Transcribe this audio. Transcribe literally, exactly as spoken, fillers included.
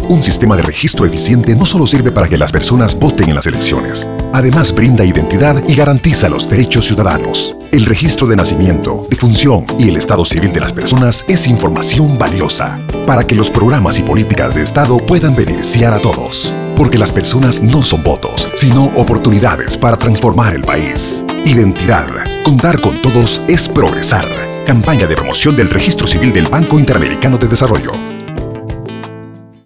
Un sistema de registro eficiente no solo sirve para que las personas voten en las elecciones, además brinda identidad y garantiza los derechos ciudadanos. El registro de nacimiento, defunción y el estado civil de las personas es información valiosa para que los programas y políticas de Estado puedan beneficiar a todos. Porque las personas no son votos, sino oportunidades para transformar el país. Identidad. Contar con todos es progresar. Campaña de promoción del Registro Civil del Banco Interamericano de Desarrollo.